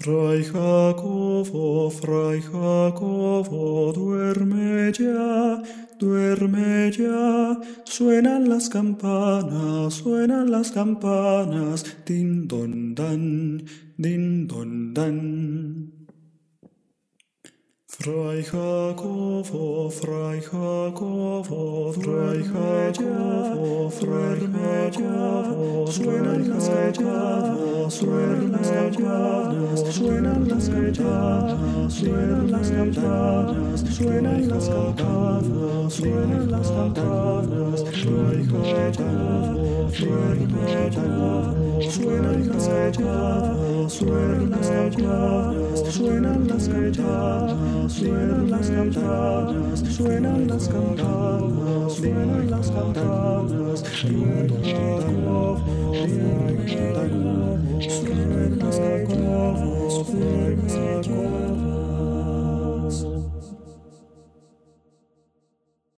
Fray Jacobo, duerme ya, suenan las campanas, din don dan, din don dan. Fray Jacobo, duerme ya, suenan las campanas, suenan las campanas, suenan las campanas, suenan las campanas, suenan las campanas, Fray Jacobo, duerme ya, suenan las campanas, suenan las campanas, suenan las campanas, suenan las campanas, suenan las campanas, suenan las campanas, Fray Jacobo, duerme ya,